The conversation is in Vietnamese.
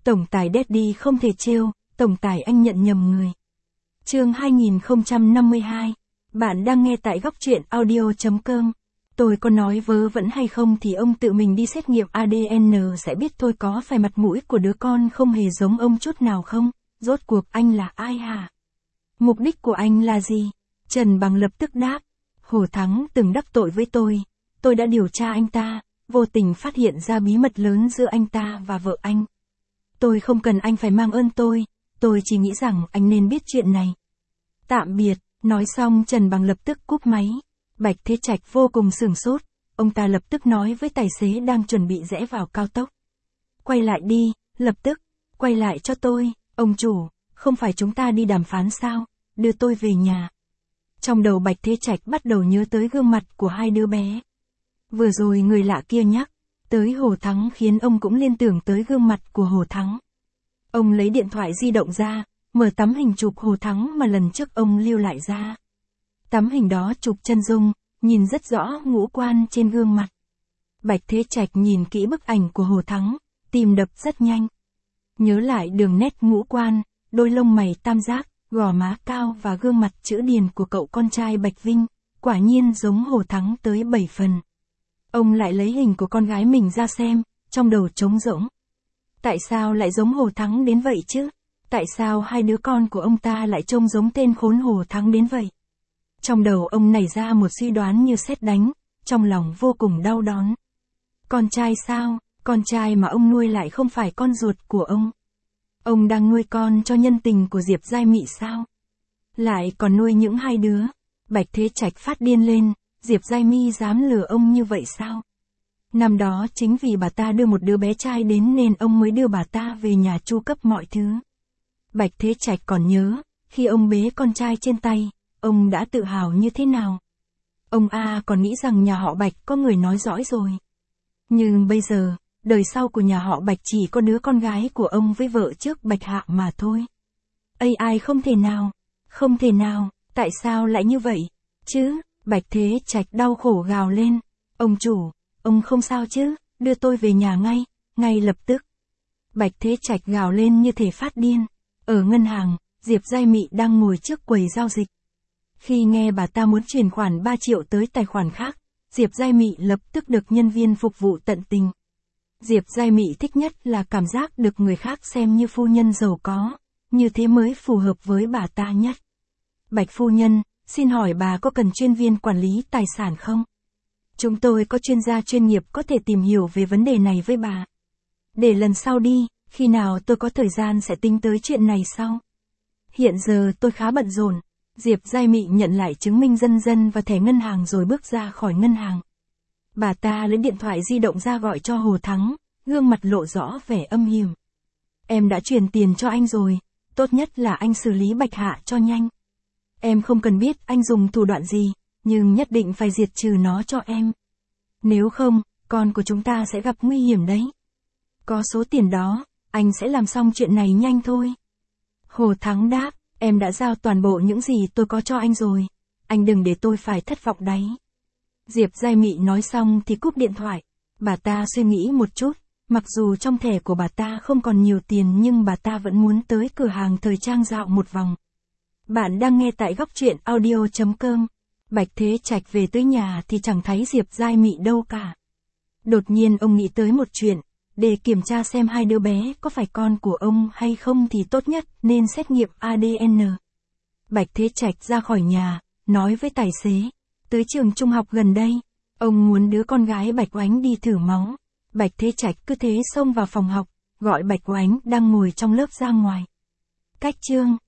Tổng tài Daddy không thể trêu, tổng tài anh nhận nhầm người. Chương 2052. Bạn đang nghe tại góc truyện audio.com. Tôi có nói vớ vẩn hay không thì ông tự mình đi xét nghiệm ADN sẽ biết tôi có phải mặt mũi của đứa con không hề giống ông chút nào không? Rốt cuộc anh là ai hả? Mục đích của anh là gì? Trần Bằng lập tức đáp. Hồ Thắng từng đắc tội với tôi đã điều tra anh ta, vô tình phát hiện ra bí mật lớn giữa anh ta và vợ anh. Tôi không cần anh phải mang ơn tôi chỉ nghĩ rằng anh nên biết chuyện này. Tạm biệt, nói xong Trần Bằng lập tức cúp máy. Bạch Thế Trạch vô cùng sửng sốt, ông ta lập tức nói với tài xế đang chuẩn bị rẽ vào cao tốc. Quay lại đi, lập tức, quay lại cho tôi, ông chủ, không phải chúng ta đi đàm phán sao, đưa tôi về nhà. Trong đầu Bạch Thế Trạch bắt đầu nhớ tới gương mặt của hai đứa bé. Vừa rồi người lạ kia nhắc tới Hồ Thắng khiến ông cũng liên tưởng tới gương mặt của Hồ Thắng. Ông lấy điện thoại di động ra, mở tấm hình chụp Hồ Thắng mà lần trước ông lưu lại ra. Tấm hình đó chụp chân dung, nhìn rất rõ ngũ quan trên gương mặt. Bạch Thế Trạch nhìn kỹ bức ảnh của Hồ Thắng, tim đập rất nhanh. Nhớ lại đường nét ngũ quan, đôi lông mày tam giác, gò má cao và gương mặt chữ điền của cậu con trai Bạch Vinh, quả nhiên giống Hồ Thắng tới 7 phần. Ông lại lấy hình của con gái mình ra xem, trong đầu trống rỗng. Tại sao lại giống Hồ Thắng đến vậy chứ? Tại sao hai đứa con của ông ta lại trông giống tên khốn Hồ Thắng đến vậy? Trong đầu ông nảy ra một suy đoán như sét đánh, trong lòng vô cùng đau đớn. Con trai sao? Con trai mà ông nuôi lại không phải con ruột của ông. Ông đang nuôi con cho nhân tình của Diệp Giai Mị sao? Lại còn nuôi những hai đứa. Bạch Thế Trạch phát điên lên, Diệp Giai Mi dám lừa ông như vậy sao? Năm đó chính vì bà ta đưa một đứa bé trai đến nên ông mới đưa bà ta về nhà chu cấp mọi thứ. Bạch Thế Trạch còn nhớ, khi ông bế con trai trên tay, ông đã tự hào như thế nào. Ông còn nghĩ rằng nhà họ Bạch có người nói dõi rồi. Nhưng bây giờ, đời sau của nhà họ Bạch chỉ có đứa con gái của ông với vợ trước Bạch Hạ mà thôi. Ai không thể nào, tại sao lại như vậy, chứ? Bạch Thế Trạch đau khổ gào lên. Ông chủ, ông không sao chứ, đưa tôi về nhà ngay lập tức. Bạch Thế Trạch gào lên như thể phát điên. Ở ngân hàng, Diệp Giai Mị đang ngồi trước quầy giao dịch. Khi nghe bà ta muốn chuyển khoản 3 triệu tới tài khoản khác, Diệp Giai Mị lập tức được nhân viên phục vụ tận tình. Diệp Giai Mị thích nhất là cảm giác được người khác xem như phu nhân giàu có, như thế mới phù hợp với bà ta nhất. Bạch phu nhân, xin hỏi bà có cần chuyên viên quản lý tài sản không? Chúng tôi có chuyên gia chuyên nghiệp có thể tìm hiểu về vấn đề này với bà. Để lần sau đi, khi nào tôi có thời gian sẽ tính tới chuyện này sau. Hiện giờ tôi khá bận rộn. Diệp Giai Mị nhận lại chứng minh nhân dân và thẻ ngân hàng rồi bước ra khỏi ngân hàng. Bà ta lấy điện thoại di động ra gọi cho Hồ Thắng, gương mặt lộ rõ vẻ âm hiểm. Em đã chuyển tiền cho anh rồi, tốt nhất là anh xử lý Bạch Hạ cho nhanh. Em không cần biết anh dùng thủ đoạn gì, nhưng nhất định phải diệt trừ nó cho em. Nếu không, con của chúng ta sẽ gặp nguy hiểm đấy. Có số tiền đó, anh sẽ làm xong chuyện này nhanh thôi. Hồ Thắng đáp, em đã giao toàn bộ những gì tôi có cho anh rồi. Anh đừng để tôi phải thất vọng đấy. Diệp Giai Mị nói xong thì cúp điện thoại. Bà ta suy nghĩ một chút, mặc dù trong thẻ của bà ta không còn nhiều tiền nhưng bà ta vẫn muốn tới cửa hàng thời trang dạo một vòng. Bạn đang nghe tại góc truyện audio.com. Bạch Thế Trạch về tới nhà thì chẳng thấy Diệp Giai Mị đâu cả. Đột nhiên ông nghĩ tới một chuyện, để kiểm tra xem hai đứa bé có phải con của ông hay không thì tốt nhất nên xét nghiệm ADN. Bạch Thế Trạch ra khỏi nhà, nói với tài xế, tới trường trung học gần đây, ông muốn đứa con gái Bạch Oánh đi thử máu. Bạch Thế Trạch cứ thế xông vào phòng học, gọi Bạch Oánh đang ngồi trong lớp ra ngoài. Cách chương